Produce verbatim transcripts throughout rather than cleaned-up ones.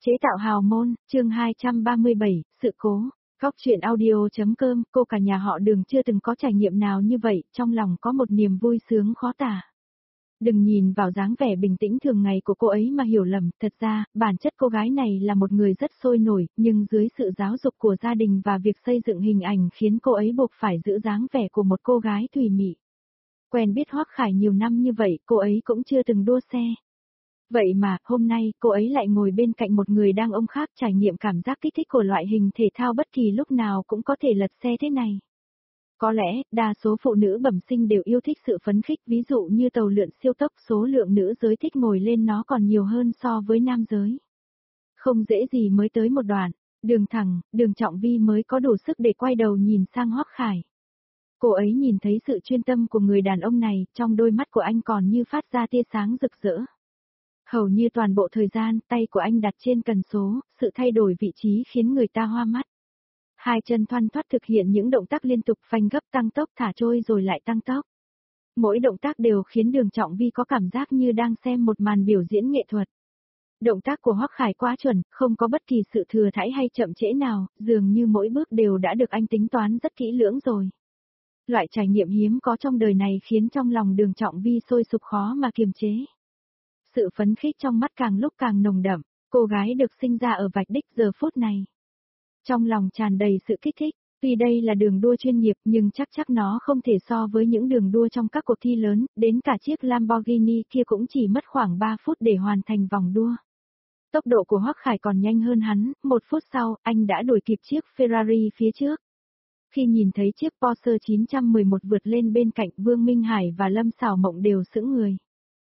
Chế tạo hào môn, chương hai trăm ba mươi bảy, sự cố. Góc truyện audio.com, cô cả nhà họ Đường chưa từng có trải nghiệm nào như vậy, trong lòng có một niềm vui sướng khó tả. Đừng nhìn vào dáng vẻ bình tĩnh thường ngày của cô ấy mà hiểu lầm, thật ra, bản chất cô gái này là một người rất sôi nổi, nhưng dưới sự giáo dục của gia đình và việc xây dựng hình ảnh khiến cô ấy buộc phải giữ dáng vẻ của một cô gái thùy mị. Quen biết Hoắc Khải nhiều năm như vậy, cô ấy cũng chưa từng đua xe. Vậy mà, hôm nay, cô ấy lại ngồi bên cạnh một người đàn ông khác trải nghiệm cảm giác kích thích của loại hình thể thao bất kỳ lúc nào cũng có thể lật xe thế này. Có lẽ, đa số phụ nữ bẩm sinh đều yêu thích sự phấn khích, ví dụ như tàu lượn siêu tốc, số lượng nữ giới thích ngồi lên nó còn nhiều hơn so với nam giới. Không dễ gì mới tới một đoạn, đường thẳng, Đường Trọng Vi mới có đủ sức để quay đầu nhìn sang Hoắc Khải. Cô ấy nhìn thấy sự chuyên tâm của người đàn ông này, trong đôi mắt của anh còn như phát ra tia sáng rực rỡ. Hầu như toàn bộ thời gian, tay của anh đặt trên cần số, sự thay đổi vị trí khiến người ta hoa mắt. Hai chân thoăn thoắt thực hiện những động tác liên tục, phanh gấp, tăng tốc, thả trôi rồi lại tăng tốc. Mỗi động tác đều khiến Đường Trọng Vi có cảm giác như đang xem một màn biểu diễn nghệ thuật. Động tác của Hoắc Khải quá chuẩn, không có bất kỳ sự thừa thãi hay chậm trễ nào, dường như mỗi bước đều đã được anh tính toán rất kỹ lưỡng rồi. Loại trải nghiệm hiếm có trong đời này khiến trong lòng Đường Trọng Vi sôi sục khó mà kiềm chế. Sự phấn khích trong mắt càng lúc càng nồng đậm, cô gái được sinh ra ở vạch đích giờ phút này. Trong lòng tràn đầy sự kích thích, tuy đây là đường đua chuyên nghiệp nhưng chắc chắc nó không thể so với những đường đua trong các cuộc thi lớn, đến cả chiếc Lamborghini kia cũng chỉ mất khoảng ba phút để hoàn thành vòng đua. Tốc độ của Hoắc Khải còn nhanh hơn hắn, một phút sau, anh đã đuổi kịp chiếc Ferrari phía trước. Khi nhìn thấy chiếc Porsche chín một một vượt lên bên cạnh, Vương Minh Hải và Lâm Sảo Mộng đều sững người.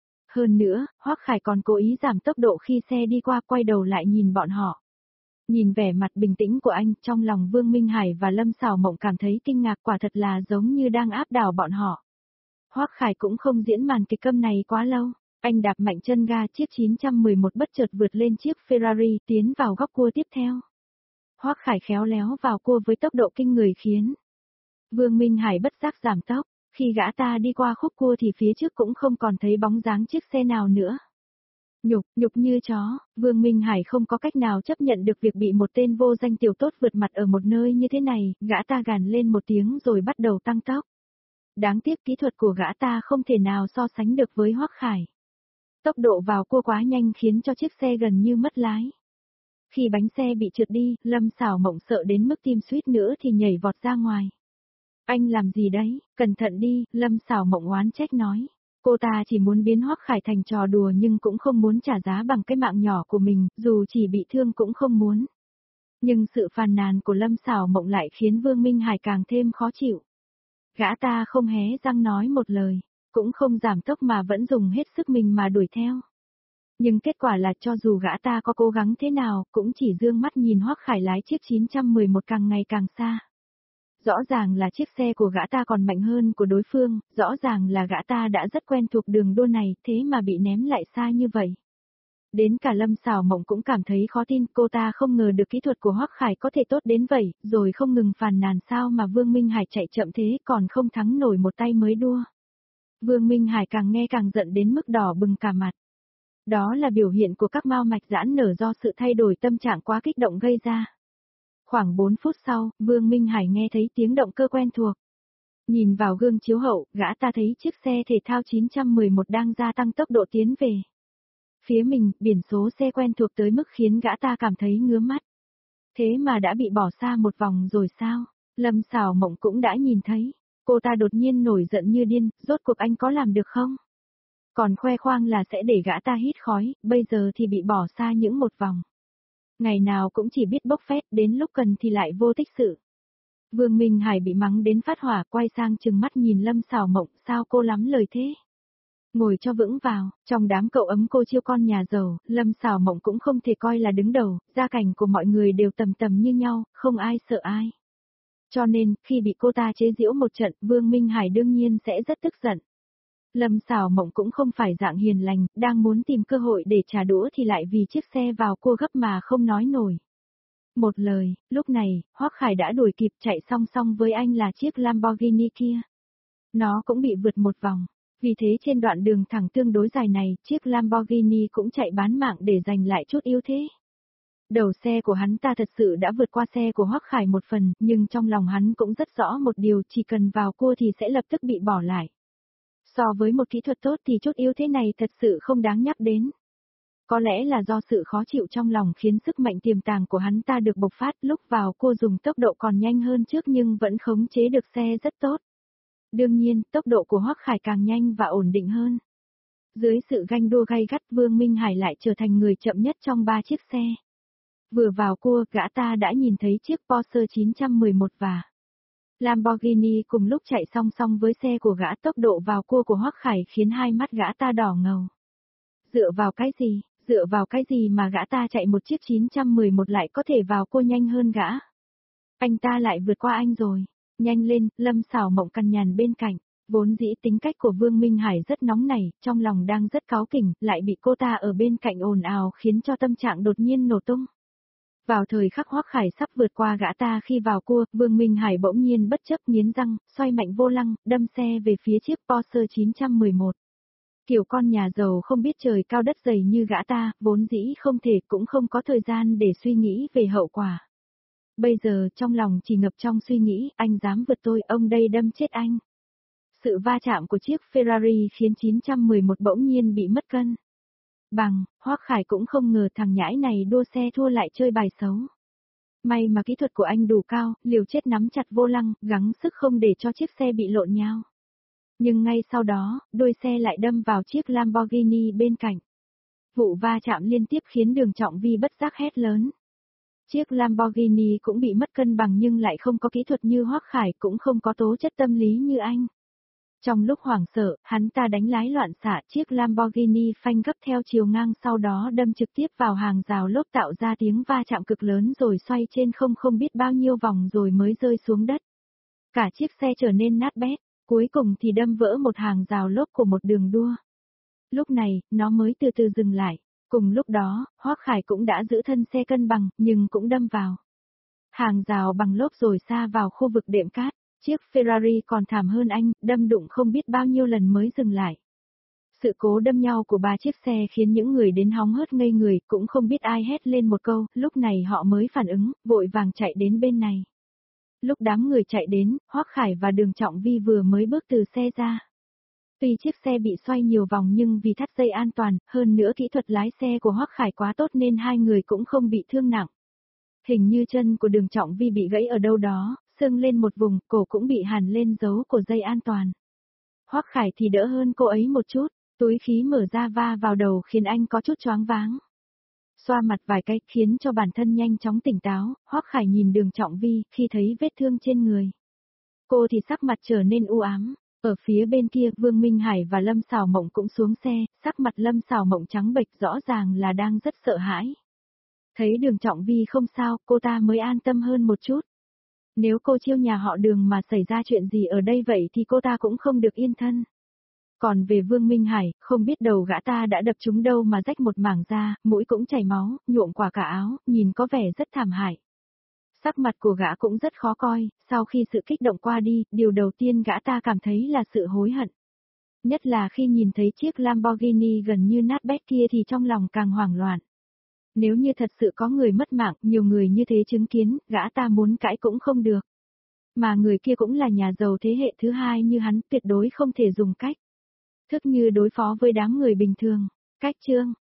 Hơn nữa, Hoắc Khải còn cố ý giảm tốc độ khi xe đi qua, quay đầu lại nhìn bọn họ. Nhìn vẻ mặt bình tĩnh của anh, trong lòng Vương Minh Hải và Lâm Sảo Mộng cảm thấy kinh ngạc, quả thật là giống như đang áp đảo bọn họ. Hoắc Khải cũng không diễn màn kịch câm này quá lâu, anh đạp mạnh chân ga, chiếc chín một một bất chợt vượt lên chiếc Ferrari, tiến vào góc cua tiếp theo. Hoắc Khải khéo léo vào cua với tốc độ kinh người khiến Vương Minh Hải bất giác giảm tốc. Khi gã ta đi qua khúc cua thì phía trước cũng không còn thấy bóng dáng chiếc xe nào nữa. Nhục, nhục như chó, Vương Minh Hải không có cách nào chấp nhận được việc bị một tên vô danh tiểu tốt vượt mặt ở một nơi như thế này, gã ta gằn lên một tiếng rồi bắt đầu tăng tốc. Đáng tiếc kỹ thuật của gã ta không thể nào so sánh được với Hoắc Khải. Tốc độ vào cua quá nhanh khiến cho chiếc xe gần như mất lái. Khi bánh xe bị trượt đi, Lâm Sảo Mộng sợ đến mức tim suýt nữa thì nhảy vọt ra ngoài. Anh làm gì đấy, cẩn thận đi, Lâm Sảo Mộng oán trách nói. Cô ta chỉ muốn biến Hoắc Khải thành trò đùa nhưng cũng không muốn trả giá bằng cái mạng nhỏ của mình, dù chỉ bị thương cũng không muốn. Nhưng sự phàn nàn của Lâm Sảo Mộng lại khiến Vương Minh Hải càng thêm khó chịu. Gã ta không hé răng nói một lời, cũng không giảm tốc mà vẫn dùng hết sức mình mà đuổi theo. Nhưng kết quả là cho dù gã ta có cố gắng thế nào, cũng chỉ dương mắt nhìn Hoắc Khải lái chiếc chín một một càng ngày càng xa. Rõ ràng là chiếc xe của gã ta còn mạnh hơn của đối phương, rõ ràng là gã ta đã rất quen thuộc đường đua này, thế mà bị ném lại xa như vậy. Đến cả Lâm Sảo Mộng cũng cảm thấy khó tin, cô ta không ngờ được kỹ thuật của Hoắc Khải có thể tốt đến vậy, rồi không ngừng phàn nàn sao mà Vương Minh Hải chạy chậm thế còn không thắng nổi một tay mới đua. Vương Minh Hải càng nghe càng giận đến mức đỏ bừng cả mặt. Đó là biểu hiện của các mao mạch giãn nở do sự thay đổi tâm trạng quá kích động gây ra. Khoảng bốn phút sau, Vương Minh Hải nghe thấy tiếng động cơ quen thuộc. Nhìn vào gương chiếu hậu, gã ta thấy chiếc xe thể thao chín một một đang gia tăng tốc độ tiến về. Phía mình, biển số xe quen thuộc tới mức khiến gã ta cảm thấy ngứa mắt. Thế mà đã bị bỏ xa một vòng rồi sao? Lâm Sảo Mộng cũng đã nhìn thấy. Cô ta đột nhiên nổi giận như điên, rốt cuộc anh có làm được không? Còn khoe khoang là sẽ để gã ta hít khói, bây giờ thì bị bỏ xa những một vòng. Ngày nào cũng chỉ biết bốc phét, đến lúc cần thì lại vô tích sự. Vương Minh Hải bị mắng đến phát hỏa, quay sang trừng mắt nhìn Lâm Sảo Mộng, sao cô lắm lời thế? Ngồi cho vững vào, trong đám cậu ấm cô chiêu con nhà giàu, Lâm Sảo Mộng cũng không thể coi là đứng đầu, gia cảnh của mọi người đều tầm tầm như nhau, không ai sợ ai. Cho nên, khi bị cô ta chế giễu một trận, Vương Minh Hải đương nhiên sẽ rất tức giận. Lâm Sảo Mộng cũng không phải dạng hiền lành, đang muốn tìm cơ hội để trả đũa thì lại vì chiếc xe vào cua gấp mà không nói nổi. Một lời, lúc này, Hoắc Khải đã đuổi kịp, chạy song song với anh là chiếc Lamborghini kia. Nó cũng bị vượt một vòng, vì thế trên đoạn đường thẳng tương đối dài này, chiếc Lamborghini cũng chạy bán mạng để giành lại chút ưu thế. Đầu xe của hắn ta thật sự đã vượt qua xe của Hoắc Khải một phần, nhưng trong lòng hắn cũng rất rõ một điều, chỉ cần vào cua thì sẽ lập tức bị bỏ lại. So với một kỹ thuật tốt thì chút yếu thế này thật sự không đáng nhắc đến. Có lẽ là do sự khó chịu trong lòng khiến sức mạnh tiềm tàng của hắn ta được bộc phát, lúc vào cua dùng tốc độ còn nhanh hơn trước nhưng vẫn khống chế được xe rất tốt. Đương nhiên, tốc độ của Hoắc Khải càng nhanh và ổn định hơn. Dưới sự ganh đua gay gắt, Vương Minh Hải lại trở thành người chậm nhất trong ba chiếc xe. Vừa vào cua, gã ta đã nhìn thấy chiếc Porsche chín một một và Lamborghini cùng lúc chạy song song với xe của gã. Tốc độ vào cua của Hoắc Khải khiến hai mắt gã ta đỏ ngầu. Dựa vào cái gì, dựa vào cái gì mà gã ta chạy một chiếc chín một một lại có thể vào cua nhanh hơn gã? Anh ta lại vượt qua anh rồi. Nhanh lên, Lâm Sảo Mộng cằn nhằn bên cạnh. Vốn dĩ tính cách của Vương Minh Hải rất nóng nảy, trong lòng đang rất cáu kỉnh, lại bị cô ta ở bên cạnh ồn ào khiến cho tâm trạng đột nhiên nổ tung. Vào thời khắc Hoắc Khải sắp vượt qua gã ta khi vào cua, Vương Minh Hải bỗng nhiên bất chấp nghiến răng, xoay mạnh vô lăng, đâm xe về phía chiếc Porsche chín một một. Kiểu con nhà giàu không biết trời cao đất dày như gã ta, vốn dĩ không thể cũng không có thời gian để suy nghĩ về hậu quả. Bây giờ trong lòng chỉ ngập trong suy nghĩ, anh dám vượt tôi, ông đây đâm chết anh. Sự va chạm của chiếc Ferrari khiến chín một một bỗng nhiên bị mất cân. Bằng, Hoắc Khải cũng không ngờ thằng nhãi này đua xe thua lại chơi bài xấu. May mà kỹ thuật của anh đủ cao, liều chết nắm chặt vô lăng, gắng sức không để cho chiếc xe bị lộn nhào. Nhưng ngay sau đó, đuôi xe lại đâm vào chiếc Lamborghini bên cạnh. Vụ va chạm liên tiếp khiến Đường Trọng Vi bất giác hét lớn. Chiếc Lamborghini cũng bị mất cân bằng nhưng lại không có kỹ thuật như Hoắc Khải, cũng không có tố chất tâm lý như anh. Trong lúc hoảng sợ, hắn ta đánh lái loạn xạ, chiếc Lamborghini phanh gấp theo chiều ngang, sau đó đâm trực tiếp vào hàng rào lốp tạo ra tiếng va chạm cực lớn rồi xoay trên không không biết bao nhiêu vòng rồi mới rơi xuống đất. Cả chiếc xe trở nên nát bét, cuối cùng thì đâm vỡ một hàng rào lốp của một đường đua. Lúc này, nó mới từ từ dừng lại. Cùng lúc đó, Hoắc Khải cũng đã giữ thân xe cân bằng, nhưng cũng đâm vào hàng rào bằng lốp rồi xa vào khu vực đệm cát. Chiếc Ferrari còn thảm hơn anh, đâm đụng không biết bao nhiêu lần mới dừng lại. Sự cố đâm nhau của ba chiếc xe khiến những người đến hóng hớt ngây người, cũng không biết ai hét lên một câu, lúc này họ mới phản ứng, vội vàng chạy đến bên này. Lúc đám người chạy đến, Hoắc Khải và Đường Trọng Vi vừa mới bước từ xe ra. Tuy chiếc xe bị xoay nhiều vòng nhưng vì thắt dây an toàn, hơn nữa kỹ thuật lái xe của Hoắc Khải quá tốt nên hai người cũng không bị thương nặng. Hình như chân của Đường Trọng Vi bị gãy ở đâu đó, sưng lên một vùng, cổ cũng bị hàn lên dấu của dây an toàn. Hoắc Khải thì đỡ hơn cô ấy một chút, túi khí mở ra va vào đầu khiến anh có chút choáng váng. Xoa mặt vài cái khiến cho bản thân nhanh chóng tỉnh táo, Hoắc Khải nhìn Đường Trọng Vi khi thấy vết thương trên người. Cô thì sắc mặt trở nên u ám. Ở phía bên kia, Vương Minh Hải và Lâm Sảo Mộng cũng xuống xe, sắc mặt Lâm Sảo Mộng trắng bệch, rõ ràng là đang rất sợ hãi. Thấy Đường Trọng Vi không sao, cô ta mới an tâm hơn một chút. Nếu cô chiêu nhà họ Đường mà xảy ra chuyện gì ở đây vậy thì cô ta cũng không được yên thân. Còn về Vương Minh Hải, không biết đầu gã ta đã đập trúng đâu mà rách một mảng da, mũi cũng chảy máu, nhuộm quả cả áo, nhìn có vẻ rất thảm hại. Sắc mặt của gã cũng rất khó coi, sau khi sự kích động qua đi, điều đầu tiên gã ta cảm thấy là sự hối hận. Nhất là khi nhìn thấy chiếc Lamborghini gần như nát bét kia thì trong lòng càng hoảng loạn. Nếu như thật sự có người mất mạng, nhiều người như thế chứng kiến, gã ta muốn cãi cũng không được. Mà người kia cũng là nhà giàu thế hệ thứ hai như hắn, tuyệt đối không thể dùng cách thức như đối phó với đám người bình thường. Cách chương